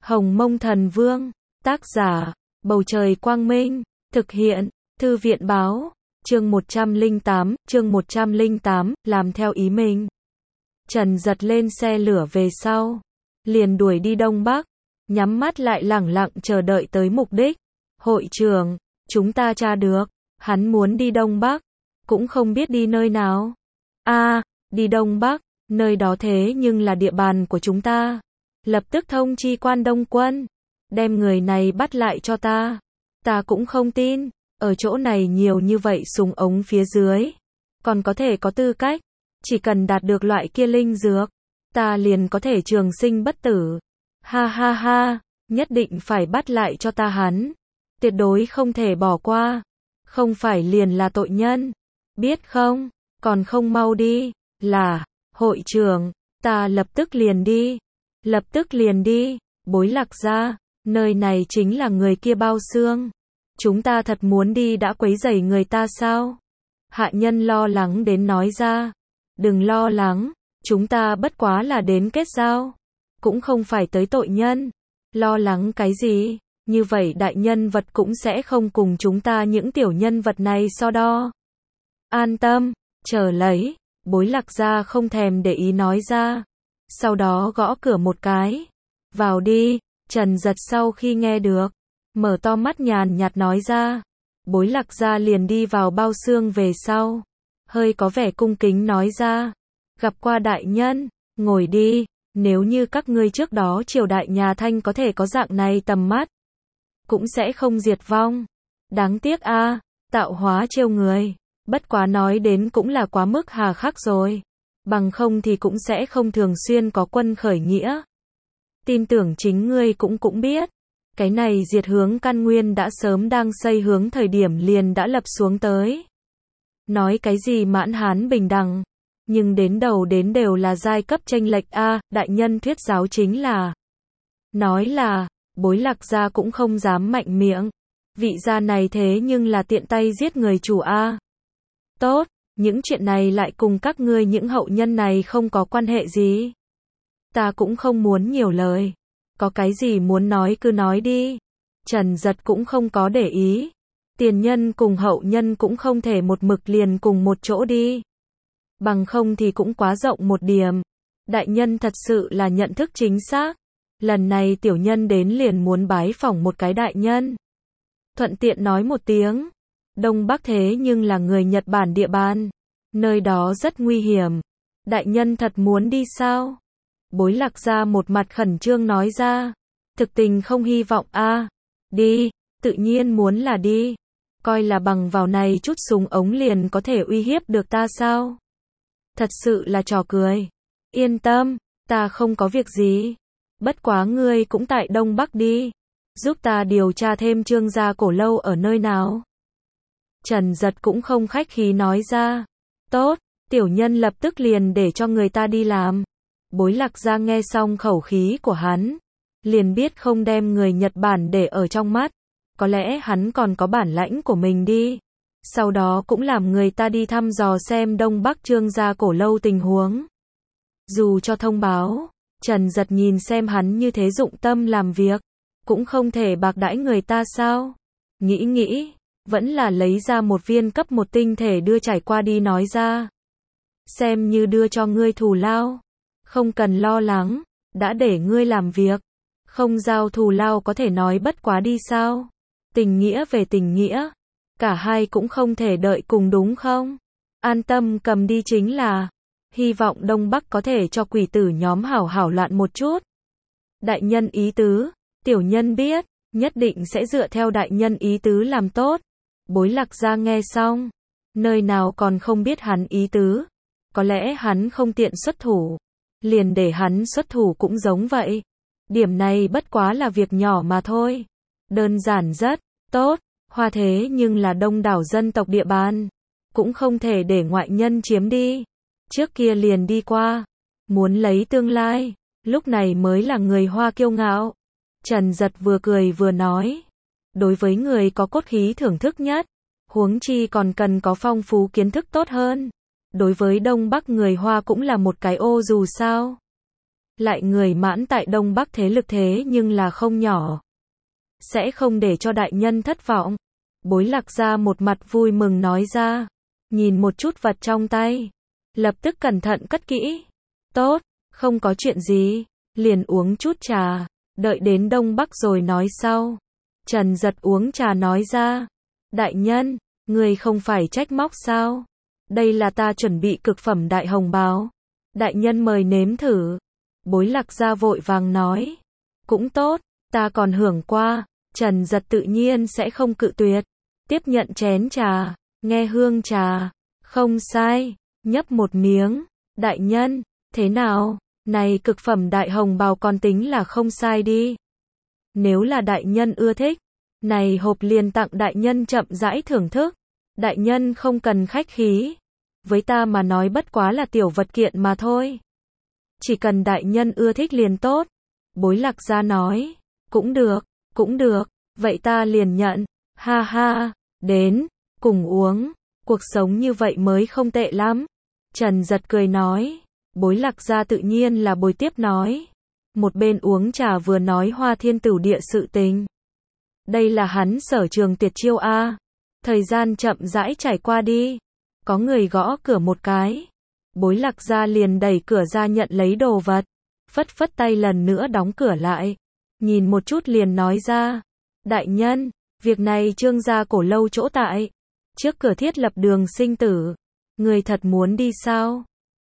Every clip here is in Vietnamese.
Hồng Mông Thần Vương, tác giả, Bầu Trời Quang Minh, thực hiện, Thư viện Báo, chương 108, làm theo ý mình. Trần Giật lên xe lửa về sau, liền đuổi đi Đông Bắc, nhắm mắt lại lẳng lặng chờ đợi tới mục đích. Hội trưởng, chúng ta tra được, hắn muốn đi Đông Bắc, cũng không biết đi nơi nào. Đi Đông Bắc, nơi đó thế nhưng là địa bàn của chúng ta. Lập tức thông chi quan Đông quân, đem người này bắt lại cho ta. Ta cũng không tin, ở chỗ này nhiều như vậy súng ống phía dưới, còn có thể có tư cách, chỉ cần đạt được loại kia linh dược, ta liền có thể trường sinh bất tử. Ha ha ha, nhất định phải bắt lại cho ta hắn, tuyệt đối không thể bỏ qua, không phải liền là tội nhân, biết không, còn không mau đi. Là, hội trưởng, ta lập tức liền đi. Lập tức liền đi. Bối Lạc gia, nơi này chính là người kia bao xương. Chúng ta thật muốn đi đã quấy rầy người ta sao? Hạ nhân lo lắng đến nói ra. Đừng lo lắng, chúng ta bất quá là đến kết giao, cũng không phải tới tội nhân. Lo lắng cái gì? Như vậy đại nhân vật cũng sẽ không cùng chúng ta những tiểu nhân vật này so đo. An tâm, chờ lấy. Bối Lạc gia không thèm để ý nói ra. Sau đó gõ cửa một cái. Vào đi. Trần Giật sau khi nghe được, mở to mắt nhàn nhạt nói ra. Bối Lạc gia liền đi vào bao xương về sau, hơi có vẻ cung kính nói ra. Gặp qua đại nhân, ngồi đi. Nếu như các ngươi trước đó triều đại nhà Thanh có thể có dạng này tầm mắt, cũng sẽ không diệt vong. Đáng tiếc tạo hóa trêu người. Bất quá nói đến cũng là quá mức hà khắc rồi. Bằng không thì cũng sẽ không thường xuyên có quân khởi nghĩa. Tin tưởng chính ngươi cũng biết. Cái này diệt hướng căn nguyên đã sớm đang xây hướng thời điểm liền đã lập xuống tới. Nói cái gì mãn hán bình đẳng. Nhưng đến đầu đến đều là giai cấp chênh lệch đại nhân thuyết giáo chính là. Nói là, Bối Lạc gia cũng không dám mạnh miệng. Vị gia này thế nhưng là tiện tay giết người chủ Tốt, những chuyện này lại cùng các ngươi những hậu nhân này không có quan hệ gì. Ta cũng không muốn nhiều lời. Có cái gì muốn nói cứ nói đi. Trần Giật cũng không có để ý. Tiền nhân cùng hậu nhân cũng không thể một mực liền cùng một chỗ đi. Bằng không thì cũng quá rộng một điểm. Đại nhân thật sự là nhận thức chính xác. Lần này tiểu nhân đến liền muốn bái phỏng một cái đại nhân. Thuận tiện nói một tiếng. Đông Bắc thế nhưng là người Nhật Bản địa bàn. Nơi đó rất nguy hiểm. Đại nhân thật muốn đi sao? Bối Lạc gia một mặt khẩn trương nói ra. Thực tình không hy vọng đi, tự nhiên muốn là đi. Coi là bằng vào này chút súng ống liền có thể uy hiếp được ta sao? Thật sự là trò cười. Yên tâm, ta không có việc gì. Bất quá ngươi cũng tại Đông Bắc đi. Giúp ta điều tra thêm Trương gia cổ lâu ở nơi nào. Trần Giật cũng không khách khí nói ra. Tốt, tiểu nhân lập tức liền để cho người ta đi làm. Bối Lạc gia nghe xong khẩu khí của hắn, liền biết không đem người Nhật Bản để ở trong mắt. Có lẽ hắn còn có bản lãnh của mình đi. Sau đó cũng làm người ta đi thăm dò xem Đông Bắc Trương gia cổ lâu tình huống. Dù cho thông báo, Trần Giật nhìn xem hắn như thế dụng tâm làm việc, cũng không thể bạc đãi người ta sao? Nghĩ, vẫn là lấy ra một viên cấp 1 tinh thể đưa trải qua đi nói ra. Xem như đưa cho ngươi thù lao. Không cần lo lắng, đã để ngươi làm việc. Không giao thù lao có thể nói bất quá đi sao? Tình nghĩa về tình nghĩa. Cả hai cũng không thể đợi cùng đúng không? An tâm cầm đi chính là. Hy vọng Đông Bắc có thể cho quỷ tử nhóm hảo hảo loạn một chút. Đại nhân ý tứ, tiểu nhân biết, nhất định sẽ dựa theo đại nhân ý tứ làm tốt. Bối Lạc gia nghe xong, nơi nào còn không biết hắn ý tứ. Có lẽ hắn không tiện xuất thủ, liền để hắn xuất thủ cũng giống vậy. Điểm này bất quá là việc nhỏ mà thôi. Đơn giản rất tốt, Hoa thế nhưng là đông đảo dân tộc địa bàn, cũng không thể để ngoại nhân chiếm đi. Trước kia liền đi qua, muốn lấy tương lai, lúc này mới là người Hoa kiêu ngạo. Trần Giật vừa cười vừa nói, đối với người có cốt khí thưởng thức nhất, huống chi còn cần có phong phú kiến thức tốt hơn. Đối với Đông Bắc người Hoa cũng là một cái ô dù sao. lại người mãn tại Đông Bắc thế lực thế nhưng là không nhỏ. Sẽ không để cho đại nhân thất vọng. Bối Lạc Gia một mặt vui mừng nói ra, nhìn một chút vật trong tay, lập tức cẩn thận cất kỹ. Tốt, không có chuyện gì, liền uống chút trà, đợi đến Đông Bắc rồi nói sau. Trần Giật uống trà nói ra, đại nhân, người không phải trách móc sao? Đây là ta chuẩn bị cực phẩm đại hồng bào. Đại nhân mời nếm thử. Bối Lạc Gia vội vàng nói, cũng tốt, ta còn hưởng qua. Trần Giật tự nhiên sẽ không cự tuyệt. Tiếp nhận chén trà, nghe hương trà, không sai, nhấp một miếng. Đại nhân, thế nào? Này cực phẩm đại hồng bào còn tính là không sai đi. Nếu là đại nhân ưa thích, này hộp liền tặng đại nhân chậm rãi thưởng thức. Đại nhân không cần khách khí. Với ta mà nói bất quá là tiểu vật kiện mà thôi. Chỉ cần đại nhân ưa thích liền tốt. Bối Lạc Gia nói, cũng được, vậy ta liền nhận. Ha ha, đến, cùng uống, cuộc sống như vậy mới không tệ lắm. Trần Giật cười nói, Bối Lạc Gia tự nhiên là bồi tiếp nói. Một bên uống trà vừa nói Hoa Thiên Tửu Địa sự tình. Đây là hắn sở trường tuyệt chiêu a. Thời gian chậm rãi trải qua đi. Có người gõ cửa một cái. Bối Lạc Gia liền đẩy cửa ra nhận lấy đồ vật. Phất phất tay lần nữa đóng cửa lại. Nhìn một chút liền nói ra. Đại nhân, việc này Trương gia Cổ Lâu chỗ tại. Trước cửa thiết lập đường sinh tử. Người thật muốn đi sao?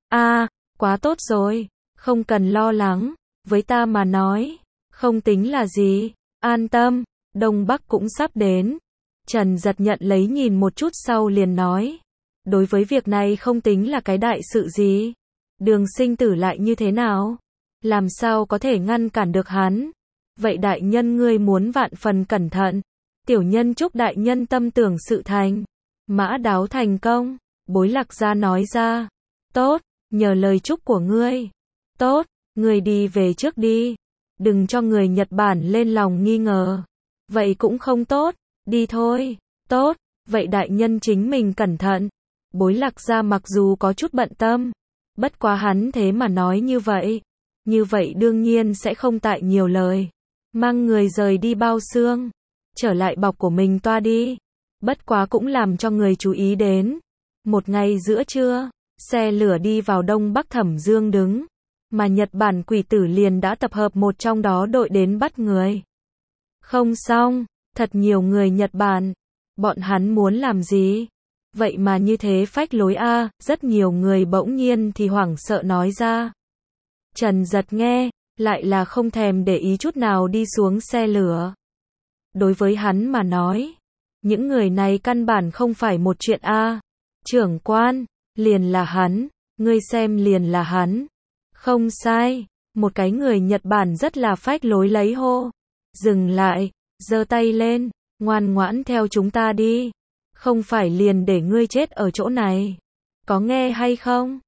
Quá tốt rồi. Không cần lo lắng. Với ta mà nói. Không tính là gì. An tâm. Đông Bắc cũng sắp đến. Trần Giật nhận lấy nhìn một chút sau liền nói. Đối với việc này không tính là cái đại sự gì. Đường sinh tử lại như thế nào? Làm sao có thể ngăn cản được hắn? Vậy đại nhân ngươi muốn vạn phần cẩn thận. Tiểu nhân chúc đại nhân tâm tưởng sự thành. Mã đáo thành công. Bối Lạc Gia nói ra. Tốt, nhờ lời chúc của ngươi. Tốt, ngươi đi về trước đi. Đừng cho người Nhật Bản lên lòng nghi ngờ. Vậy cũng không tốt, đi thôi. Tốt, vậy đại nhân chính mình cẩn thận. Bối Lạc Gia mặc dù có chút bận tâm, bất quá hắn thế mà nói như vậy đương nhiên sẽ không tại nhiều lời. Mang người rời đi bao xương, trở lại bọc của mình toa đi. Bất quá cũng làm cho người chú ý đến. Một ngày giữa trưa, xe lửa đi vào Đông Bắc Thẩm Dương đứng, mà Nhật Bản quỷ tử liền đã tập hợp một trong đó đội đến bắt người. Không xong, thật nhiều người Nhật Bản. Bọn hắn muốn làm gì? Vậy mà như thế phách lối a, rất nhiều người bỗng nhiên thì hoảng sợ nói ra. Trần Giật nghe, lại là không thèm để ý chút nào đi xuống xe lửa. Đối với hắn mà nói, những người này căn bản không phải một chuyện a. Trưởng quan, liền là hắn, ngươi xem liền là hắn. Không sai, một cái người Nhật Bản rất là phách lối lấy hô. Dừng lại, giơ tay lên, ngoan ngoãn theo chúng ta đi. Không phải liền để ngươi chết ở chỗ này. Có nghe hay không?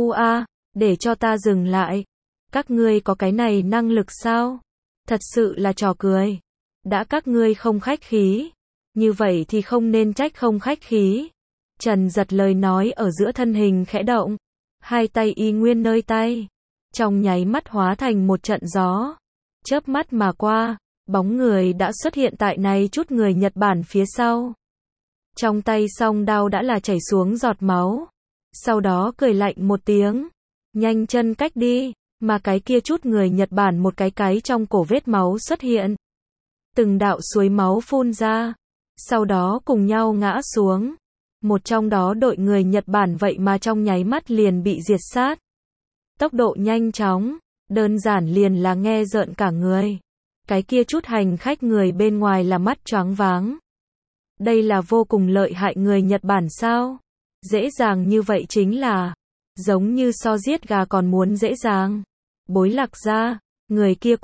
Để cho ta dừng lại. Các ngươi có cái này năng lực sao? Thật sự là trò cười. Đã các ngươi không khách khí, như vậy thì không nên trách không khách khí. Trần Giật lời nói ở giữa thân hình khẽ động. Hai tay y nguyên nơi tay. Trong nháy mắt hóa thành một trận gió. Chớp mắt mà qua, bóng người đã xuất hiện tại này chút người Nhật Bản phía sau. Trong tay song đao đã là chảy xuống giọt máu. Sau đó cười lạnh một tiếng. Nhanh chân cách đi, mà cái kia chút người Nhật Bản một cái trong cổ vết máu xuất hiện. Từng đạo suối máu phun ra. Sau đó cùng nhau ngã xuống. Một trong đó đội người Nhật Bản vậy mà trong nháy mắt liền bị diệt sát. Tốc độ nhanh chóng, đơn giản liền là nghe rợn cả người. Cái kia chút hành khách người bên ngoài là mắt choáng váng. Đây là vô cùng lợi hại người Nhật Bản sao? Dễ dàng như vậy chính là, giống như so giết gà còn muốn dễ dàng. Bối Lạc Gia, người kia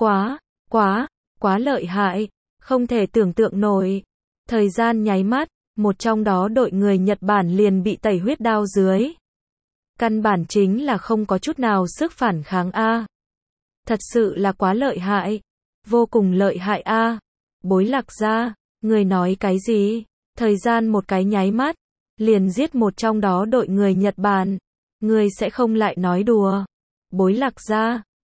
quá lợi hại, không thể tưởng tượng nổi. Thời gian nháy mắt, một trong đó đội người Nhật Bản liền bị tẩy huyết đao dưới. Căn bản chính là không có chút nào sức phản kháng a. Thật sự là quá lợi hại, vô cùng lợi hại a. Bối Lạc Gia, người nói cái gì? Thời gian một cái nháy mắt, liền giết một trong đó đội người Nhật Bản. Người sẽ không lại nói đùa. Bối Lạc Gia,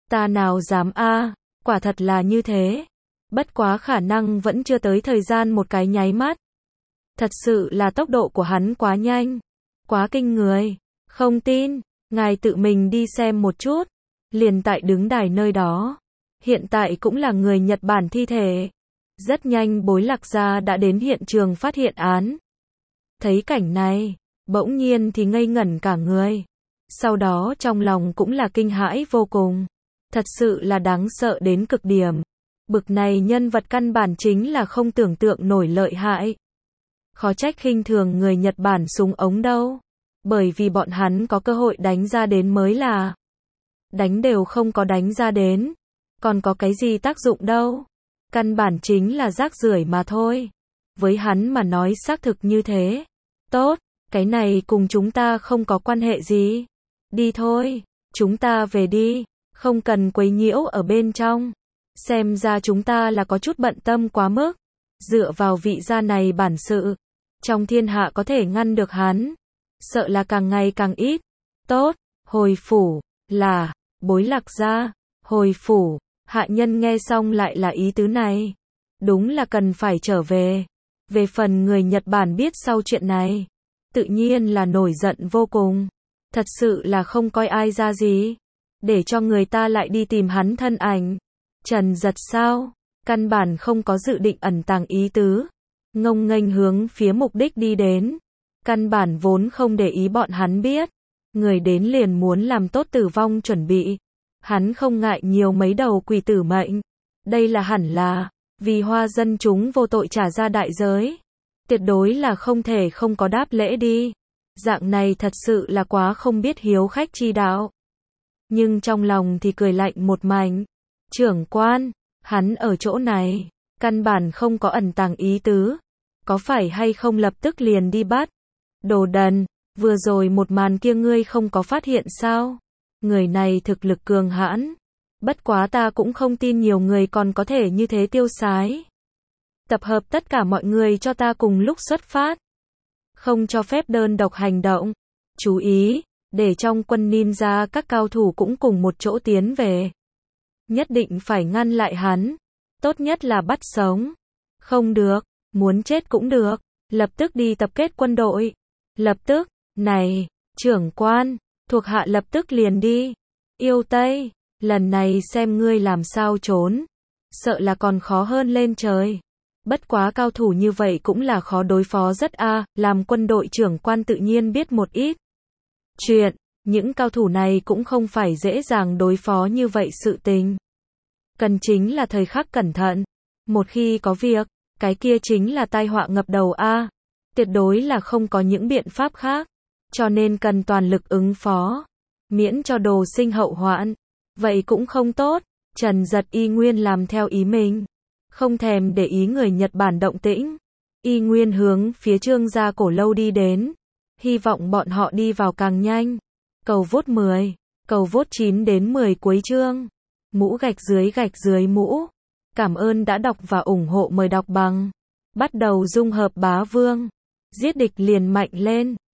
Ta nào dám a, quả thật là như thế. Bất quá khả năng vẫn chưa tới thời gian một cái nháy mắt. Thật sự là tốc độ của hắn quá nhanh, quá kinh người. Không tin, ngài tự mình đi xem một chút. Liền tại đứng đài nơi đó. Hiện tại cũng là người Nhật Bản thi thể. Rất nhanh Bối Lạc Gia đã đến hiện trường phát hiện án. Thấy cảnh này, bỗng nhiên thì ngây ngẩn cả người. Sau đó trong lòng cũng là kinh hãi vô cùng. Thật sự là đáng sợ đến cực điểm. Bực này nhân vật căn bản chính là không tưởng tượng nổi lợi hại. Khó trách khinh thường người Nhật Bản súng ống đâu. Bởi vì bọn hắn có cơ hội đánh ra đến mới là. Đánh đều không có đánh ra đến. Còn có cái gì tác dụng đâu. Căn bản chính là rác rưởi mà thôi. Với hắn mà nói xác thực như thế. Tốt, cái này cùng chúng ta không có quan hệ gì. Đi thôi, chúng ta về đi. Không cần quấy nhiễu ở bên trong. Xem ra chúng ta là có chút bận tâm quá mức. Dựa vào vị gia này bản sự. Trong thiên hạ có thể ngăn được hắn. Sợ là càng ngày càng ít. Tốt, hồi phủ, là, Bối Lạc Gia, hồi phủ. Hạ nhân nghe xong lại là ý tứ này. Đúng là cần phải trở về. Về phần người Nhật Bản biết sau chuyện này. Tự nhiên là nổi giận vô cùng. Thật sự là không coi ai ra gì. Để cho người ta lại đi tìm hắn thân ảnh. Trần Giật sao? Căn bản không có dự định ẩn tàng ý tứ. Ngông nghênh hướng phía mục đích đi đến. Căn bản vốn không để ý bọn hắn biết. Người đến liền muốn làm tốt tử vong chuẩn bị. Hắn không ngại nhiều mấy đầu quỷ tử mệnh. Đây là hẳn là, vì hoa dân chúng vô tội trả ra đại giới. Tuyệt đối là không thể không có đáp lễ đi. Dạng này thật sự là quá không biết hiếu khách chi đạo. Nhưng trong lòng thì cười lạnh một mảnh. Trưởng quan, hắn ở chỗ này, căn bản không có ẩn tàng ý tứ. Có phải hay không lập tức liền đi bắt? Đồ đần, vừa rồi một màn kia ngươi không có phát hiện sao? Người này thực lực cường hãn. Bất quá ta cũng không tin nhiều người còn có thể như thế tiêu sái. Tập hợp tất cả mọi người cho ta cùng lúc xuất phát. Không cho phép đơn độc hành động. Chú ý, để trong quân ninja các cao thủ cũng cùng một chỗ tiến về. Nhất định phải ngăn lại hắn. Tốt nhất là bắt sống. Không được, muốn chết cũng được. Lập tức đi tập kết quân đội. Lập tức, này, trưởng quan, thuộc hạ lập tức liền đi. Yêu Tây, lần này xem ngươi làm sao trốn. Sợ là còn khó hơn lên trời. Bất quá cao thủ như vậy cũng là khó đối phó rất làm quân đội trưởng quan tự nhiên biết một ít. Chuyện, những cao thủ này cũng không phải dễ dàng đối phó như vậy sự tình. Cần chính là thời khắc cẩn thận. Một khi có việc, cái kia chính là tai họa ngập đầu tuyệt đối là không có những biện pháp khác. Cho nên cần toàn lực ứng phó. Miễn cho đồ sinh hậu hoạn. Vậy cũng không tốt. Trần Giật y nguyên làm theo ý mình. Không thèm để ý người Nhật Bản động tĩnh. Y nguyên hướng phía Trương gia cổ lâu đi đến. Hy vọng bọn họ đi vào càng nhanh. Cầu vote 10. Cầu vote 9 đến 10 cuối chương. Mũ gạch dưới mũ. Cảm ơn đã đọc và ủng hộ, mời đọc bằng. Bắt đầu dung hợp bá vương. Giết địch liền mạnh lên.